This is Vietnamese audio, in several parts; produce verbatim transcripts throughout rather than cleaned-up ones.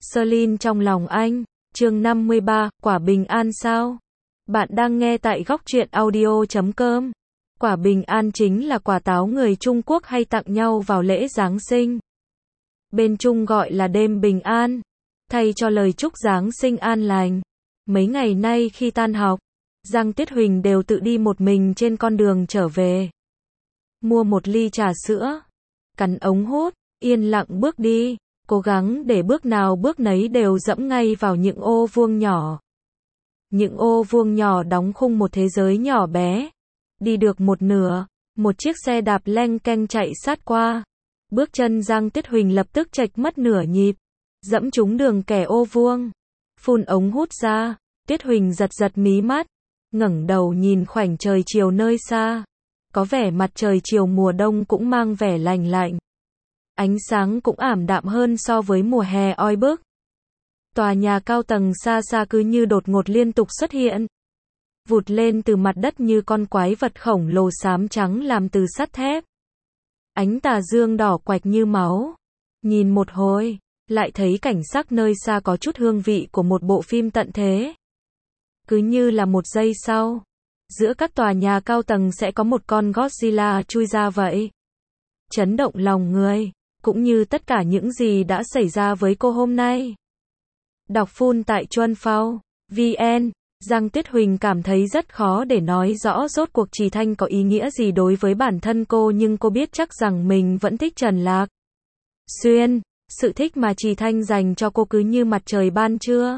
Celine trong lòng anh, chương năm mươi ba, quả bình an sao? Bạn đang nghe tại góc truyện audio chấm com. Quả bình an chính là quả táo người Trung Quốc hay tặng nhau vào lễ Giáng sinh. Bên Trung gọi là đêm bình an, thay cho lời chúc Giáng sinh an lành. Mấy ngày nay khi tan học, Giang Tiết Huỳnh đều tự đi một mình trên con đường trở về. Mua một ly trà sữa, cắn ống hút, yên lặng bước đi, cố gắng để bước nào bước nấy đều dẫm ngay vào những ô vuông nhỏ. Những ô vuông nhỏ đóng khung một thế giới nhỏ bé. Đi được một nửa, một chiếc xe đạp leng keng chạy sát qua. Bước chân Giang Tiết Huỳnh lập tức chệch mất nửa nhịp, dẫm trúng đường kẻ ô vuông. Phun ống hút ra, Tiết Huỳnh giật giật mí mắt, ngẩng đầu nhìn khoảnh trời chiều nơi xa. Có vẻ mặt trời chiều mùa đông cũng mang vẻ lành lạnh. Ánh sáng cũng ảm đạm hơn so với mùa hè oi bức. Tòa nhà cao tầng xa xa cứ như đột ngột liên tục xuất hiện. Vụt lên từ mặt đất như con quái vật khổng lồ xám trắng làm từ sắt thép. Ánh tà dương đỏ quạch như máu. Nhìn một hồi, lại thấy cảnh sắc nơi xa có chút hương vị của một bộ phim tận thế. Cứ như là một giây sau, giữa các tòa nhà cao tầng sẽ có một con Godzilla chui ra vậy. Chấn động lòng người, cũng như tất cả những gì đã xảy ra với cô hôm nay. Đọc full tại Chuan Phao, vn, Giang Tiết Huỳnh cảm thấy rất khó để nói rõ rốt cuộc Trì Thanh có ý nghĩa gì đối với bản thân cô, nhưng cô biết chắc rằng mình vẫn thích Trần Lạc Xuyên. Sự thích mà Trì Thanh dành cho cô cứ như mặt trời ban trưa.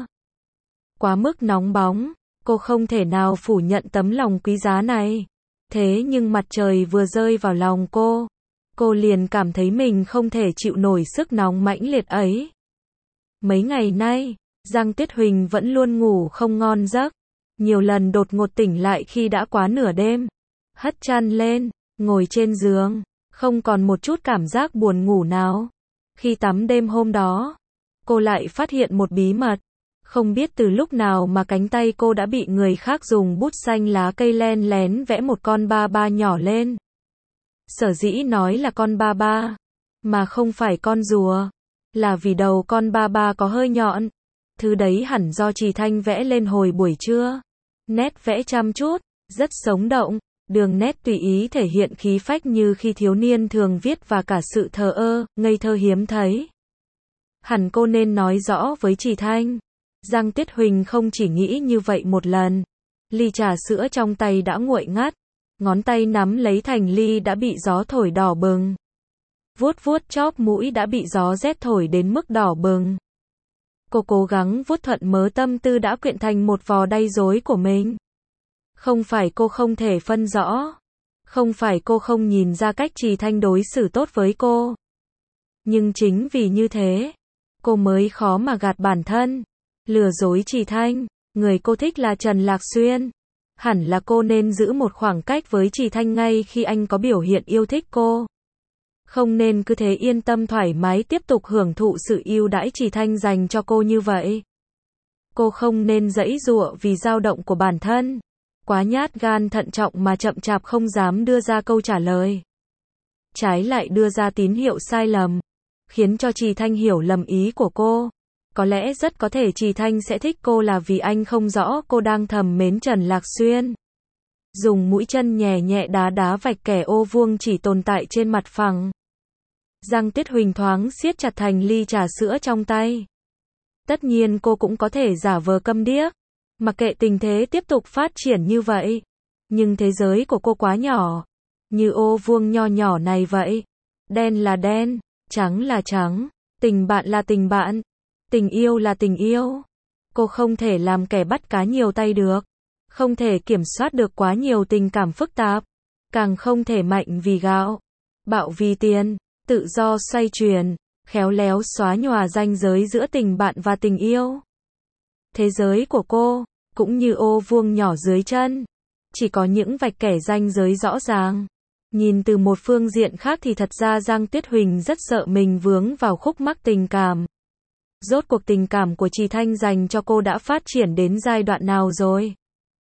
Quá mức nóng bóng, cô không thể nào phủ nhận tấm lòng quý giá này. Thế nhưng mặt trời vừa rơi vào lòng cô, cô liền cảm thấy mình không thể chịu nổi sức nóng mãnh liệt ấy. Mấy ngày nay, Giang Tiết Huỳnh vẫn luôn ngủ không ngon giấc. Nhiều lần đột ngột tỉnh lại khi đã quá nửa đêm. Hất chăn lên, ngồi trên giường, không còn một chút cảm giác buồn ngủ nào. Khi tắm đêm hôm đó, cô lại phát hiện một bí mật. Không biết từ lúc nào mà cánh tay cô đã bị người khác dùng bút xanh lá cây len lén vẽ một con ba ba nhỏ lên. Sở dĩ nói là con ba ba, mà không phải con rùa, là vì đầu con ba ba có hơi nhọn. Thứ đấy hẳn do Trì Thanh vẽ lên hồi buổi trưa. Nét vẽ chăm chút, rất sống động, đường nét tùy ý thể hiện khí phách như khi thiếu niên thường viết và cả sự thờ ơ, ngây thơ hiếm thấy. Hẳn cô nên nói rõ với Trì Thanh. Giang Tiết Huỳnh không chỉ nghĩ như vậy một lần. Ly trà sữa trong tay đã nguội ngắt. Ngón tay nắm lấy thành ly đã bị gió thổi đỏ bừng. Vuốt vuốt chóp mũi đã bị gió rét thổi đến mức đỏ bừng. Cô cố gắng vuốt thuận mớ tâm tư đã quyện thành một vò đay rối của mình. Không phải cô không thể phân rõ. Không phải cô không nhìn ra cách Trì Thanh đối xử tốt với cô. Nhưng chính vì như thế, cô mới khó mà gạt bản thân. Lừa dối Trì Thanh. Người cô thích là Trần Lạc Xuyên. Hẳn là cô nên giữ một khoảng cách với Trì Thanh ngay khi anh có biểu hiện yêu thích cô. Không nên cứ thế yên tâm thoải mái tiếp tục hưởng thụ sự ưu đãi Trì Thanh dành cho cô như vậy. Cô không nên giãy giụa vì dao động của bản thân. Quá nhát gan thận trọng mà chậm chạp không dám đưa ra câu trả lời. Trái lại đưa ra tín hiệu sai lầm, khiến cho Trì Thanh hiểu lầm ý của cô. Có lẽ rất có thể Trì Thanh sẽ thích cô là vì anh không rõ cô đang thầm mến Trần Lạc Xuyên. Dùng mũi chân nhẹ nhẹ đá đá vạch kẻ ô vuông chỉ tồn tại trên mặt phẳng. Giang Tiết Huỳnh thoáng siết chặt thành ly trà sữa trong tay. Tất nhiên cô cũng có thể giả vờ câm điếc, mặc kệ tình thế tiếp tục phát triển như vậy. Nhưng thế giới của cô quá nhỏ, như ô vuông nho nhỏ này vậy. Đen là đen, trắng là trắng, tình bạn là tình bạn, tình yêu là tình yêu. Cô không thể làm kẻ bắt cá nhiều tay được, không thể kiểm soát được quá nhiều tình cảm phức tạp, càng không thể mạnh vì gạo, bạo vì tiền. Tự do xoay chuyển, khéo léo xóa nhòa ranh giới giữa tình bạn và tình yêu. Thế giới của cô, cũng như ô vuông nhỏ dưới chân, chỉ có những vạch kẻ ranh giới rõ ràng. Nhìn từ một phương diện khác thì thật ra Giang Tiết Huỳnh rất sợ mình vướng vào khúc mắc tình cảm. Rốt cuộc tình cảm của Trì Thanh dành cho cô đã phát triển đến giai đoạn nào rồi?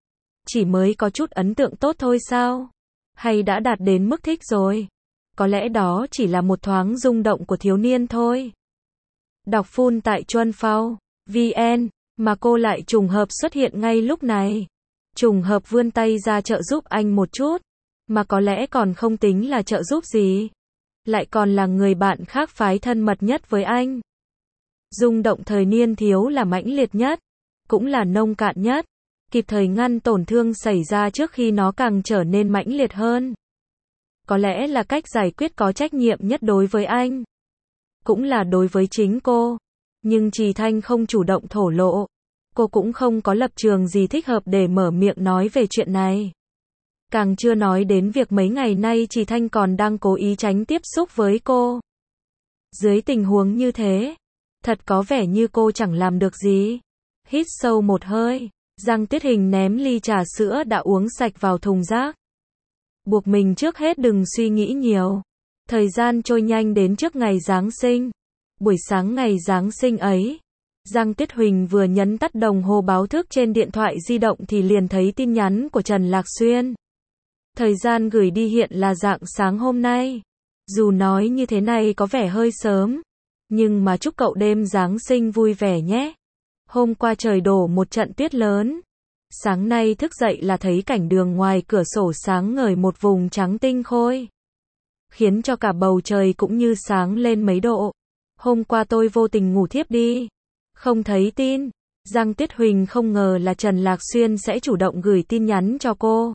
Chỉ mới có chút ấn tượng tốt thôi sao? Hay đã đạt đến mức thích rồi? Có lẽ đó chỉ là một thoáng rung động của thiếu niên thôi. Đọc full tại chuan phao vn, mà cô lại trùng hợp xuất hiện ngay lúc này. Trùng hợp vươn tay ra trợ giúp anh một chút, mà có lẽ còn không tính là trợ giúp gì. Lại còn là người bạn khác phái thân mật nhất với anh. Rung động thời niên thiếu là mãnh liệt nhất, cũng là nông cạn nhất, kịp thời ngăn tổn thương xảy ra trước khi nó càng trở nên mãnh liệt hơn. Có lẽ là cách giải quyết có trách nhiệm nhất đối với anh, cũng là đối với chính cô. Nhưng Trì Thanh không chủ động thổ lộ, cô cũng không có lập trường gì thích hợp để mở miệng nói về chuyện này. Càng chưa nói đến việc mấy ngày nay Trì Thanh còn đang cố ý tránh tiếp xúc với cô. Dưới tình huống như thế, thật có vẻ như cô chẳng làm được gì. Hít sâu một hơi, Giang Tuyết Hình ném ly trà sữa đã uống sạch vào thùng rác. Buộc mình trước hết đừng suy nghĩ nhiều. Thời gian trôi nhanh đến trước ngày Giáng sinh. Buổi sáng ngày Giáng sinh ấy, Giang Tuyết Huỳnh vừa nhấn tắt đồng hồ báo thức trên điện thoại di động thì liền thấy tin nhắn của Trần Lạc Xuyên. Thời gian gửi đi hiện là rạng sáng hôm nay. Dù nói như thế này có vẻ hơi sớm, nhưng mà chúc cậu đêm Giáng sinh vui vẻ nhé. Hôm qua trời đổ một trận tuyết lớn. Sáng nay thức dậy là thấy cảnh đường ngoài cửa sổ sáng ngời một vùng trắng tinh khôi, khiến cho cả bầu trời cũng như sáng lên mấy độ. Hôm qua tôi vô tình ngủ thiếp đi, không thấy tin. Giang Tuyết Huỳnh không ngờ là Trần Lạc Xuyên sẽ chủ động gửi tin nhắn cho cô.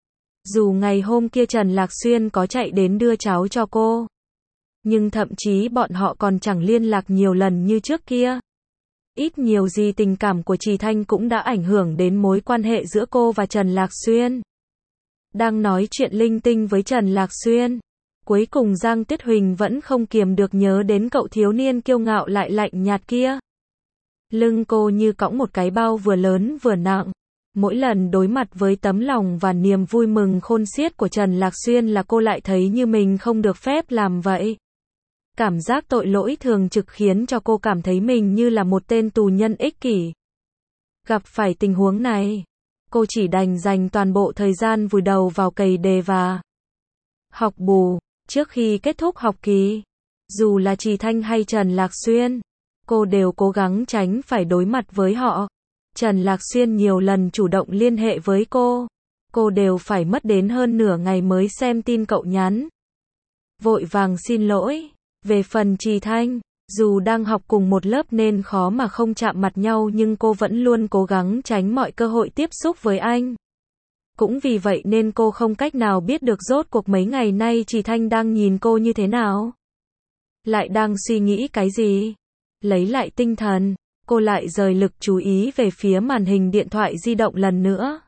Dù ngày hôm kia Trần Lạc Xuyên có chạy đến đưa cháu cho cô, nhưng thậm chí bọn họ còn chẳng liên lạc nhiều lần như trước kia. Ít nhiều gì tình cảm của Trì Thanh cũng đã ảnh hưởng đến mối quan hệ giữa cô và Trần Lạc Xuyên. Đang nói chuyện linh tinh với Trần Lạc Xuyên, cuối cùng Giang Tuyết Huỳnh vẫn không kiềm được nhớ đến cậu thiếu niên kiêu ngạo lại lạnh nhạt kia. Lưng cô như cõng một cái bao vừa lớn vừa nặng. Mỗi lần đối mặt với tấm lòng và niềm vui mừng khôn xiết của Trần Lạc Xuyên là cô lại thấy như mình không được phép làm vậy. Cảm giác tội lỗi thường trực khiến cho cô cảm thấy mình như là một tên tù nhân ích kỷ. Gặp phải tình huống này, cô chỉ đành dành toàn bộ thời gian vùi đầu vào cày đề và học bù. Trước khi kết thúc học kỳ, dù là Trì Thanh hay Trần Lạc Xuyên, cô đều cố gắng tránh phải đối mặt với họ. Trần Lạc Xuyên nhiều lần chủ động liên hệ với cô, cô đều phải mất đến hơn nửa ngày mới xem tin cậu nhắn. Vội vàng xin lỗi. Về phần Trì Thanh, dù đang học cùng một lớp nên khó mà không chạm mặt nhau nhưng cô vẫn luôn cố gắng tránh mọi cơ hội tiếp xúc với anh. Cũng vì vậy nên cô không cách nào biết được rốt cuộc mấy ngày nay Trì Thanh đang nhìn cô như thế nào. Lại đang suy nghĩ cái gì. Lấy lại tinh thần, cô lại dời lực chú ý về phía màn hình điện thoại di động lần nữa.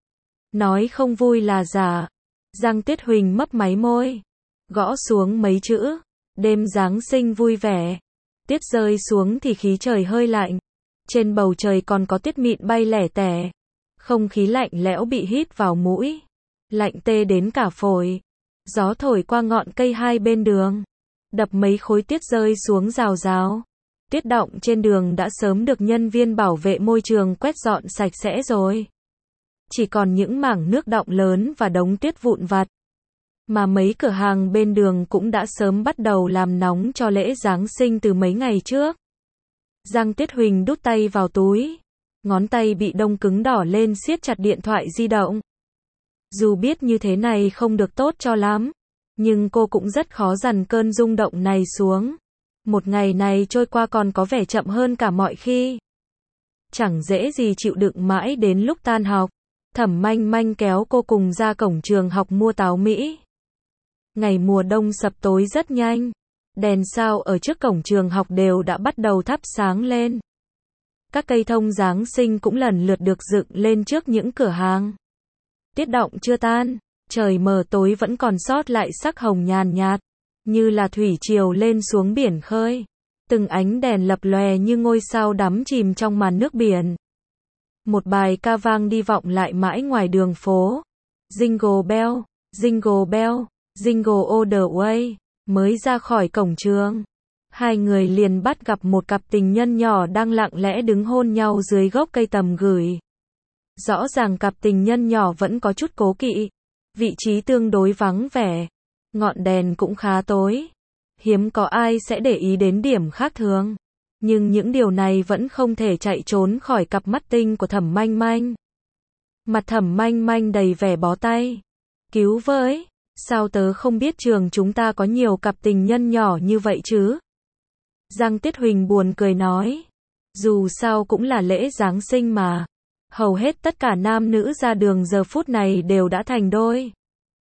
Nói không vui là giả. Giang Tuyết Huỳnh mấp máy môi, gõ xuống mấy chữ. Đêm Giáng sinh vui vẻ. Tuyết rơi xuống thì khí trời hơi lạnh. Trên bầu trời còn có tuyết mịn bay lẻ tẻ. Không khí lạnh lẽo bị hít vào mũi. Lạnh tê đến cả phổi. Gió thổi qua ngọn cây hai bên đường, đập mấy khối tuyết rơi xuống rào rào. Tuyết đọng trên đường đã sớm được nhân viên bảo vệ môi trường quét dọn sạch sẽ rồi. Chỉ còn những mảng nước đọng lớn và đống tuyết vụn vặt. Mà mấy cửa hàng bên đường cũng đã sớm bắt đầu làm nóng cho lễ Giáng sinh từ mấy ngày trước. Giang Tuyết Huỳnh đút tay vào túi. Ngón tay bị đông cứng đỏ lên siết chặt điện thoại di động. Dù biết như thế này không được tốt cho lắm, nhưng cô cũng rất khó dằn cơn rung động này xuống. Một ngày này trôi qua còn có vẻ chậm hơn cả mọi khi. Chẳng dễ gì chịu đựng mãi đến lúc tan học. Thẩm Manh Manh kéo cô cùng ra cổng trường học mua táo Mỹ. Ngày mùa đông sập tối rất nhanh. Đèn sao ở trước cổng trường học đều đã bắt đầu thắp sáng lên. Các cây thông Giáng sinh cũng lần lượt được dựng lên trước những cửa hàng. Tuyết đọng chưa tan, trời mờ tối vẫn còn sót lại sắc hồng nhàn nhạt, như là thủy triều lên xuống biển khơi. Từng ánh đèn lập lòe như ngôi sao đắm chìm trong màn nước biển. Một bài ca vang đi vọng lại mãi ngoài đường phố. Jingle bell, jingle bell, jingle all the way. Mới ra khỏi cổng trường, hai người liền bắt gặp một cặp tình nhân nhỏ đang lặng lẽ đứng hôn nhau dưới gốc cây tầm gửi. Rõ ràng cặp tình nhân nhỏ vẫn có chút cố kỵ. Vị trí tương đối vắng vẻ. Ngọn đèn cũng khá tối. Hiếm có ai sẽ để ý đến điểm khác thường. Nhưng những điều này vẫn không thể chạy trốn khỏi cặp mắt tinh của Thẩm Manh Manh. Mặt Thẩm Manh Manh đầy vẻ bó tay. Cứu với, sao tớ không biết trường chúng ta có nhiều cặp tình nhân nhỏ như vậy chứ? Giang Tiết Huỳnh buồn cười nói. Dù sao cũng là lễ Giáng sinh mà. Hầu hết tất cả nam nữ ra đường giờ phút này đều đã thành đôi.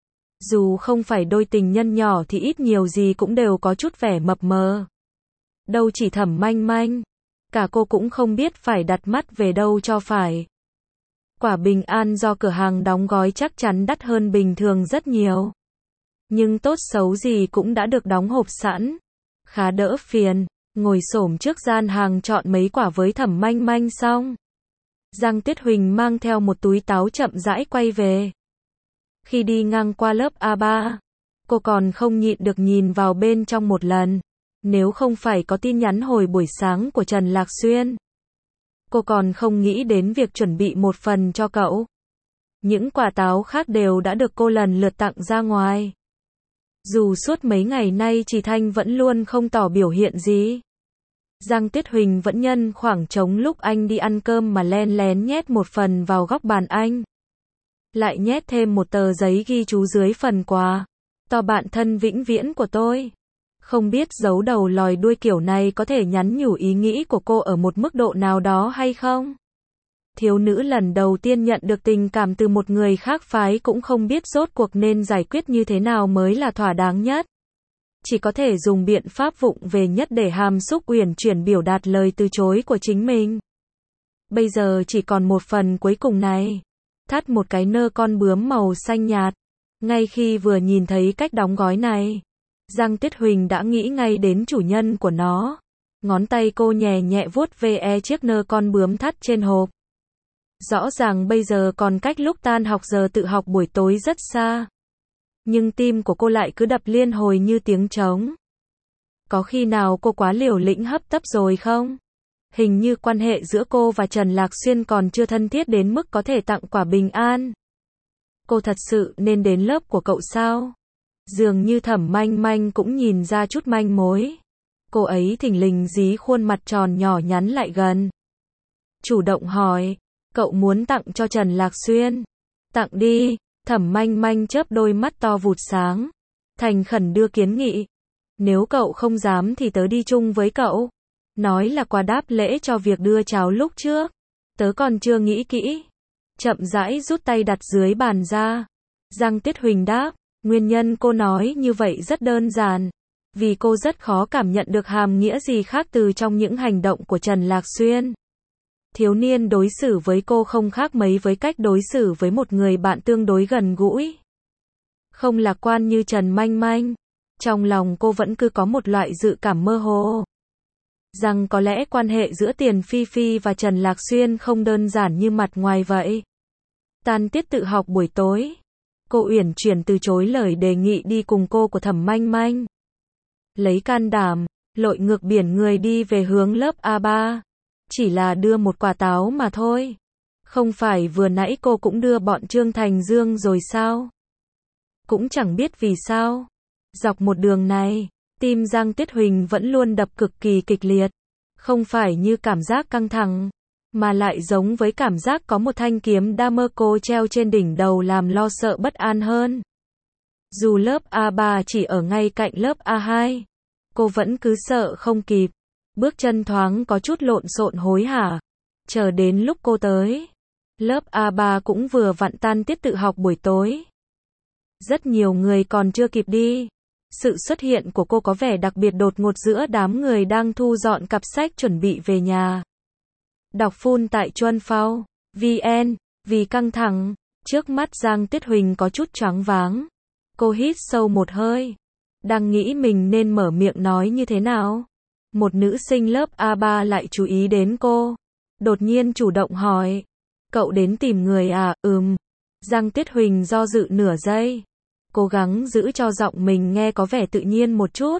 Dù không phải đôi tình nhân nhỏ thì ít nhiều gì cũng đều có chút vẻ mập mờ. Đâu chỉ Thẩm Manh Manh, cả cô cũng không biết phải đặt mắt về đâu cho phải. Quả bình an do cửa hàng đóng gói chắc chắn đắt hơn bình thường rất nhiều. Nhưng tốt xấu gì cũng đã được đóng hộp sẵn. Khá đỡ phiền, ngồi xổm trước gian hàng chọn mấy quả với Thẩm Manh Manh xong. Giang Tiết Huỳnh mang theo một túi táo chậm rãi quay về. Khi đi ngang qua lớp A ba, cô còn không nhịn được nhìn vào bên trong một lần. Nếu không phải có tin nhắn hồi buổi sáng của Trần Lạc Xuyên, cô còn không nghĩ đến việc chuẩn bị một phần cho cậu. Những quả táo khác đều đã được cô lần lượt tặng ra ngoài. Dù suốt mấy ngày nay Trì Thanh vẫn luôn không tỏ biểu hiện gì. Giang Tiết Huỳnh vẫn nhân khoảng trống lúc anh đi ăn cơm mà len lén nhét một phần vào góc bàn anh. Lại nhét thêm một tờ giấy ghi chú dưới phần quà. To bạn thân vĩnh viễn của tôi. Không biết giấu đầu lòi đuôi kiểu này có thể nhắn nhủ ý nghĩ của cô ở một mức độ nào đó hay không? Thiếu nữ lần đầu tiên nhận được tình cảm từ một người khác phái cũng không biết rốt cuộc nên giải quyết như thế nào mới là thỏa đáng nhất. Chỉ có thể dùng biện pháp vụng về nhất để hàm xúc uyển chuyển biểu đạt lời từ chối của chính mình. Bây giờ chỉ còn một phần cuối cùng này. Thắt một cái nơ con bướm màu xanh nhạt. Ngay khi vừa nhìn thấy cách đóng gói này, Giang Tiết Huỳnh đã nghĩ ngay đến chủ nhân của nó. Ngón tay cô nhẹ nhẹ vuốt ve chiếc nơ con bướm thắt trên hộp. Rõ ràng bây giờ còn cách lúc tan học giờ tự học buổi tối rất xa. Nhưng tim của cô lại cứ đập liên hồi như tiếng trống. Có khi nào cô quá liều lĩnh hấp tấp rồi không? Hình như quan hệ giữa cô và Trần Lạc Xuyên còn chưa thân thiết đến mức có thể tặng quả bình an. Cô thật sự nên đến lớp của cậu sao? Dường như Thẩm Manh Manh cũng nhìn ra chút manh mối. Cô ấy thình lình dí khuôn mặt tròn nhỏ nhắn lại gần. Chủ động hỏi, cậu muốn tặng cho Trần Lạc Xuyên? Tặng đi. Thẩm Manh Manh chớp đôi mắt to vụt sáng. Thành khẩn đưa kiến nghị. Nếu cậu không dám thì tớ đi chung với cậu. Nói là quà đáp lễ cho việc đưa cháo lúc trước. Tớ còn chưa nghĩ kỹ. Chậm rãi rút tay đặt dưới bàn ra. Giang Tiết Huỳnh đáp. Nguyên nhân cô nói như vậy rất đơn giản. Vì cô rất khó cảm nhận được hàm nghĩa gì khác từ trong những hành động của Trần Lạc Xuyên. Thiếu niên đối xử với cô không khác mấy với cách đối xử với một người bạn tương đối gần gũi. Không lạc quan như Trần Manh Manh. Trong lòng cô vẫn cứ có một loại dự cảm mơ hồ. Rằng có lẽ quan hệ giữa Tiền Phi Phi và Trần Lạc Xuyên không đơn giản như mặt ngoài vậy. Tan tiết tự học buổi tối. Cô uyển chuyển từ chối lời đề nghị đi cùng cô của Thẩm Manh Manh. Lấy can đảm, lội ngược biển người đi về hướng lớp A ba. Chỉ là đưa một quả táo mà thôi. Không phải vừa nãy cô cũng đưa bọn Trương Thành Dương rồi sao? Cũng chẳng biết vì sao. Dọc một đường này, tim Giang Tiết Huỳnh vẫn luôn đập cực kỳ kịch liệt. Không phải như cảm giác căng thẳng, mà lại giống với cảm giác có một thanh kiếm đa mơ cô treo trên đỉnh đầu làm lo sợ bất an hơn. Dù lớp A ba chỉ ở ngay cạnh lớp A hai, cô vẫn cứ sợ không kịp. Bước chân thoáng có chút lộn xộn hối hả. Chờ đến lúc cô tới, lớp A ba cũng vừa vặn tan tiết tự học buổi tối. Rất nhiều người còn chưa kịp đi. Sự xuất hiện của cô có vẻ đặc biệt đột ngột giữa đám người đang thu dọn cặp sách chuẩn bị về nhà. Đọc full tại Chuân Phao, vn, vì căng thẳng, trước mắt Giang Tiết Huỳnh có chút choáng váng. Cô hít sâu một hơi. Đang nghĩ mình nên mở miệng nói như thế nào. Một nữ sinh lớp A ba lại chú ý đến cô. Đột nhiên chủ động hỏi. Cậu đến tìm người à? Ừm. Giang Tiết Huỳnh do dự nửa giây. Cố gắng giữ cho giọng mình nghe có vẻ tự nhiên một chút.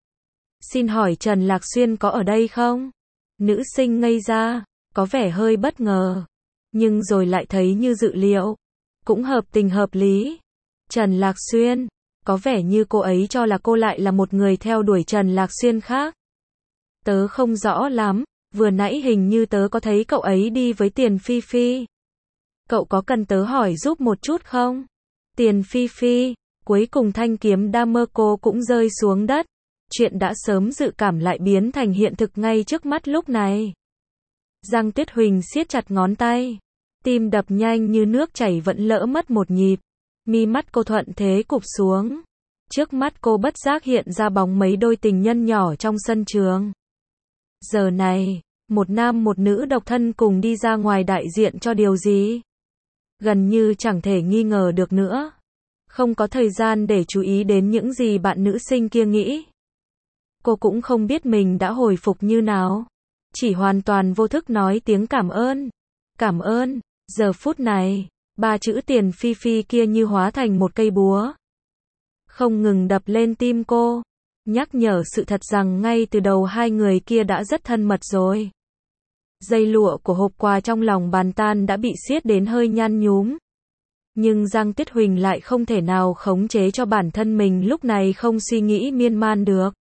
Xin hỏi Trần Lạc Xuyên có ở đây không? Nữ sinh ngây ra, có vẻ hơi bất ngờ. Nhưng rồi lại thấy như dự liệu. Cũng hợp tình hợp lý. Trần Lạc Xuyên, có vẻ như cô ấy cho là cô lại là một người theo đuổi Trần Lạc Xuyên khác. Tớ không rõ lắm, vừa nãy hình như tớ có thấy cậu ấy đi với Tiền Phi Phi. Cậu có cần tớ hỏi giúp một chút không? Tiền Phi Phi, cuối cùng thanh kiếm Dameco cũng rơi xuống đất. Chuyện đã sớm dự cảm lại biến thành hiện thực ngay trước mắt lúc này. Giang Tuyết Huỳnh siết chặt ngón tay. Tim đập nhanh như nước chảy vẫn lỡ mất một nhịp. Mi mắt cô thuận thế cụp xuống. Trước mắt cô bất giác hiện ra bóng mấy đôi tình nhân nhỏ trong sân trường. Giờ này, một nam một nữ độc thân cùng đi ra ngoài đại diện cho điều gì? Gần như chẳng thể nghi ngờ được nữa. Không có thời gian để chú ý đến những gì bạn nữ sinh kia nghĩ. Cô cũng không biết mình đã hồi phục như nào. Chỉ hoàn toàn vô thức nói tiếng cảm ơn. Cảm ơn. Giờ phút này, ba chữ Tiền Phi Phi kia như hóa thành một cây búa. Không ngừng đập lên tim cô. Nhắc nhở sự thật rằng ngay từ đầu hai người kia đã rất thân mật rồi. Dây lụa của hộp quà trong lòng bàn tan đã bị siết đến hơi nhăn nhúm. Nhưng Giang Tuyết Huỳnh lại không thể nào khống chế cho bản thân mình lúc này không suy nghĩ miên man được.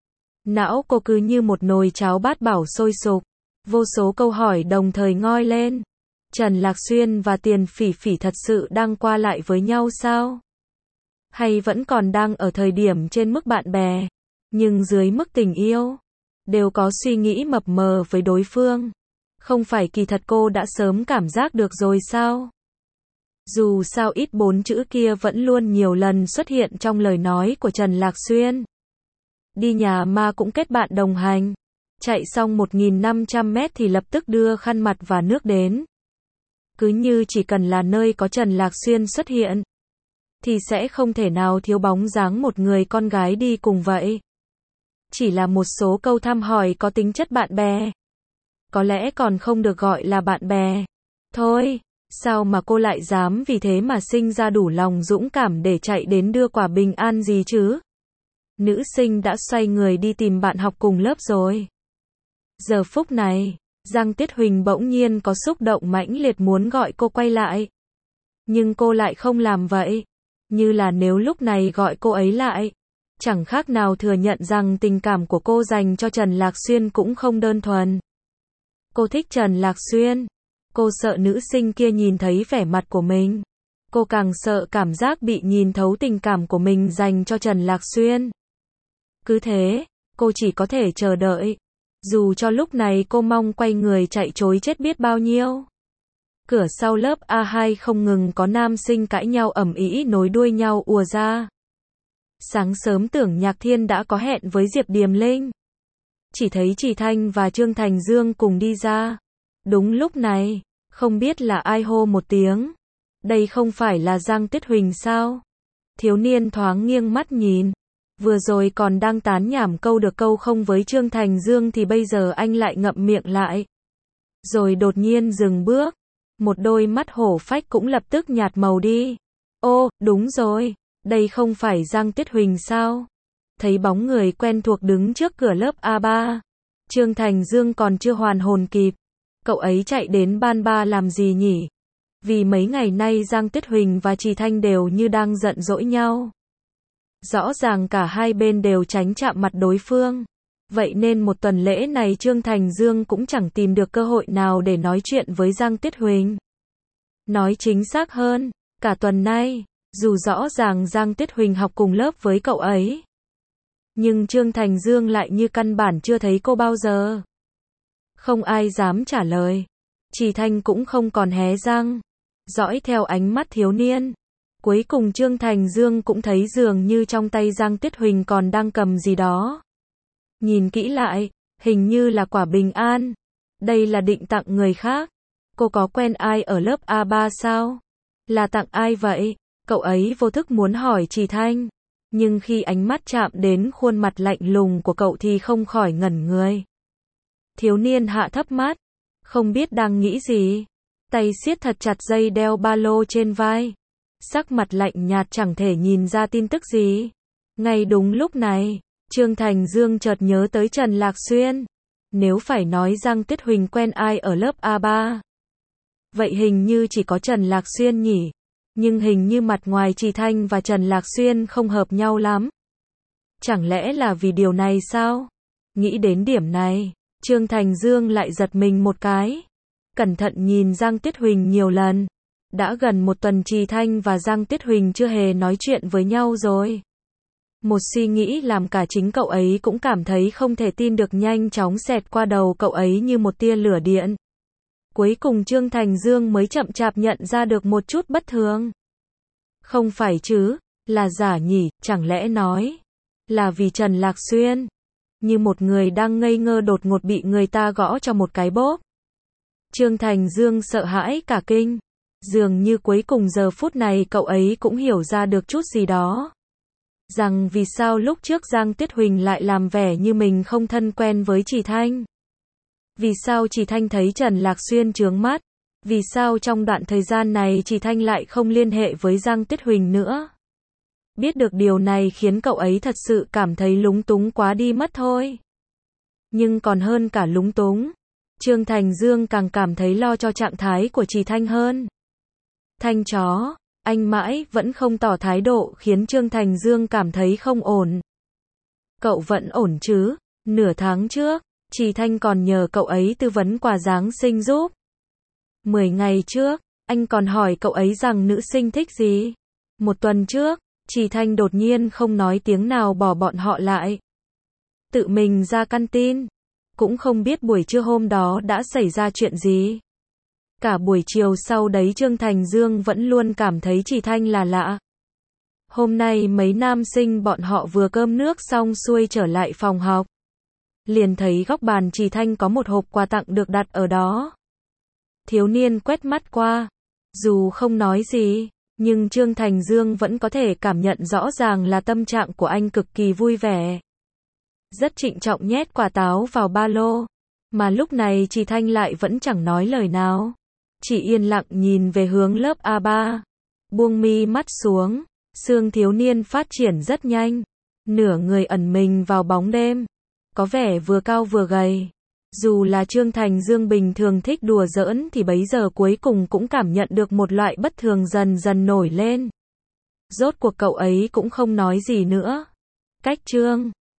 Não cô cứ như một nồi cháo bát bảo sôi sục. Vô số câu hỏi đồng thời ngoi lên. Trần Lạc Xuyên và Tiền Phỉ Phỉ thật sự đang qua lại với nhau sao? Hay vẫn còn đang ở thời điểm trên mức bạn bè, nhưng dưới mức tình yêu? Đều có suy nghĩ mập mờ với đối phương. Không phải kỳ thật cô đã sớm cảm giác được rồi sao? Dù sao ít bốn chữ kia vẫn luôn nhiều lần xuất hiện trong lời nói của Trần Lạc Xuyên. Đi nhà ma cũng kết bạn đồng hành. Chạy xong một nghìn năm trăm mét thì lập tức đưa khăn mặt và nước đến. Cứ như chỉ cần là nơi có Trần Lạc Xuyên xuất hiện, thì sẽ không thể nào thiếu bóng dáng một người con gái đi cùng vậy. Chỉ là một số câu thăm hỏi có tính chất bạn bè. Có lẽ còn không được gọi là bạn bè. Thôi, sao mà cô lại dám vì thế mà sinh ra đủ lòng dũng cảm để chạy đến đưa quả bình an gì chứ? Nữ sinh đã xoay người đi tìm bạn học cùng lớp rồi. Giờ phút này, Giang Tuyết Huỳnh bỗng nhiên có xúc động mãnh liệt muốn gọi cô quay lại. Nhưng cô lại không làm vậy. Như là nếu lúc này gọi cô ấy lại, chẳng khác nào thừa nhận rằng tình cảm của cô dành cho Trần Lạc Xuyên cũng không đơn thuần. Cô thích Trần Lạc Xuyên. Cô sợ nữ sinh kia nhìn thấy vẻ mặt của mình. Cô càng sợ cảm giác bị nhìn thấu tình cảm của mình dành cho Trần Lạc Xuyên. Cứ thế, cô chỉ có thể chờ đợi. Dù cho lúc này cô mong quay người chạy trối chết biết bao nhiêu. Cửa sau lớp A hai không ngừng có nam sinh cãi nhau ầm ĩ nối đuôi nhau ùa ra. Sáng sớm Tưởng Nhạc Thiên đã có hẹn với Diệp Điềm Linh. Chỉ thấy Trì Thanh và Trương Thành Dương cùng đi ra. Đúng lúc này, không biết là ai hô một tiếng. Đây không phải là Giang Tuyết Huỳnh sao? Thiếu niên thoáng nghiêng mắt nhìn. Vừa rồi còn đang tán nhảm câu được câu không với Trương Thành Dương thì bây giờ anh lại ngậm miệng lại. Rồi đột nhiên dừng bước. Một đôi mắt hổ phách cũng lập tức nhạt màu đi. Ô, đúng rồi. Đây không phải Giang Tuyết Huỳnh sao? Thấy bóng người quen thuộc đứng trước cửa lớp A ba. Trương Thành Dương còn chưa hoàn hồn kịp. Cậu ấy chạy đến ban ba làm gì nhỉ? Vì mấy ngày nay Giang Tuyết Huỳnh và Trì Thanh đều như đang giận dỗi nhau. Rõ ràng cả hai bên đều tránh chạm mặt đối phương. Vậy nên một tuần lễ này Trương Thành Dương cũng chẳng tìm được cơ hội nào để nói chuyện với Giang Tuyết Huỳnh. Nói chính xác hơn, cả tuần nay, dù rõ ràng Giang Tuyết Huỳnh học cùng lớp với cậu ấy, nhưng Trương Thành Dương lại như căn bản chưa thấy cô bao giờ. Không ai dám trả lời. Trì Thanh cũng không còn hé răng, dõi theo ánh mắt thiếu niên. Cuối cùng Trương Thành Dương cũng thấy dường như trong tay Giang Tuyết Huỳnh còn đang cầm gì đó. Nhìn kỹ lại, hình như là quả bình an. Đây là định tặng người khác. Cô có quen ai ở lớp A ba sao? Là tặng ai vậy? Cậu ấy vô thức muốn hỏi Trì Thanh. Nhưng khi ánh mắt chạm đến khuôn mặt lạnh lùng của cậu thì không khỏi ngẩn người. Thiếu niên hạ thấp mắt, không biết đang nghĩ gì. Tay siết thật chặt dây đeo ba lô trên vai. Sắc mặt lạnh nhạt chẳng thể nhìn ra tin tức gì. Ngay đúng lúc này, Trương Thành Dương chợt nhớ tới Trần Lạc Xuyên. Nếu phải nói Giang Tuyết Huỳnh quen ai ở lớp A ba, vậy hình như chỉ có Trần Lạc Xuyên nhỉ. Nhưng hình như mặt ngoài Trì Thanh và Trần Lạc Xuyên không hợp nhau lắm. Chẳng lẽ là vì điều này sao? Nghĩ đến điểm này, Trương Thành Dương lại giật mình một cái. Cẩn thận nhìn Giang Tuyết Huỳnh nhiều lần. Đã gần một tuần Trì Thanh và Giang Tuyết Huỳnh chưa hề nói chuyện với nhau rồi. Một suy nghĩ làm cả chính cậu ấy cũng cảm thấy không thể tin được nhanh chóng xẹt qua đầu cậu ấy như một tia lửa điện. Cuối cùng Trương Thành Dương mới chậm chạp nhận ra được một chút bất thường. Không phải chứ, là giả nhỉ, chẳng lẽ nói là vì Trần Lạc Xuyên? Như một người đang ngây ngơ đột ngột bị người ta gõ cho một cái bóp. Trương Thành Dương sợ hãi cả kinh. Dường như cuối cùng giờ phút này cậu ấy cũng hiểu ra được chút gì đó. Rằng vì sao lúc trước Giang Tuyết Huỳnh lại làm vẻ như mình không thân quen với Trì Thanh. Vì sao Trì Thanh thấy Trần Lạc Xuyên chướng mắt. Vì sao trong đoạn thời gian này Trì Thanh lại không liên hệ với Giang Tuyết Huỳnh nữa. Biết được điều này khiến cậu ấy thật sự cảm thấy lúng túng quá đi mất thôi. Nhưng còn hơn cả lúng túng, Trương Thành Dương càng cảm thấy lo cho trạng thái của Trì Thanh hơn. Thanh chó, anh mãi vẫn không tỏ thái độ khiến Trương Thành Dương cảm thấy không ổn. Cậu vẫn ổn chứ? Nửa tháng trước, Trì Thanh còn nhờ cậu ấy tư vấn quà Giáng sinh giúp. Mười ngày trước, anh còn hỏi cậu ấy rằng nữ sinh thích gì. Một tuần trước, Trì Thanh đột nhiên không nói tiếng nào bỏ bọn họ lại. Tự mình ra căn tin. Cũng không biết buổi trưa hôm đó đã xảy ra chuyện gì. Cả buổi chiều sau đấy Trương Thành Dương vẫn luôn cảm thấy Trì Thanh là lạ. Hôm nay mấy nam sinh bọn họ vừa cơm nước xong xuôi trở lại phòng học. Liền thấy góc bàn Trì Thanh có một hộp quà tặng được đặt ở đó. Thiếu niên quét mắt qua. Dù không nói gì, nhưng Trương Thành Dương vẫn có thể cảm nhận rõ ràng là tâm trạng của anh cực kỳ vui vẻ. Rất trịnh trọng nhét quả táo vào ba lô. Mà lúc này Trì Thanh lại vẫn chẳng nói lời nào. Chỉ yên lặng nhìn về hướng lớp A ba. Buông mi mắt xuống. Xương thiếu niên phát triển rất nhanh. Nửa người ẩn mình vào bóng đêm. Có vẻ vừa cao vừa gầy. Dù là Trương Thành Dương bình thường thích đùa giỡn thì bấy giờ cuối cùng cũng cảm nhận được một loại bất thường dần dần nổi lên. Rốt cuộc cậu ấy cũng không nói gì nữa. Cách Trương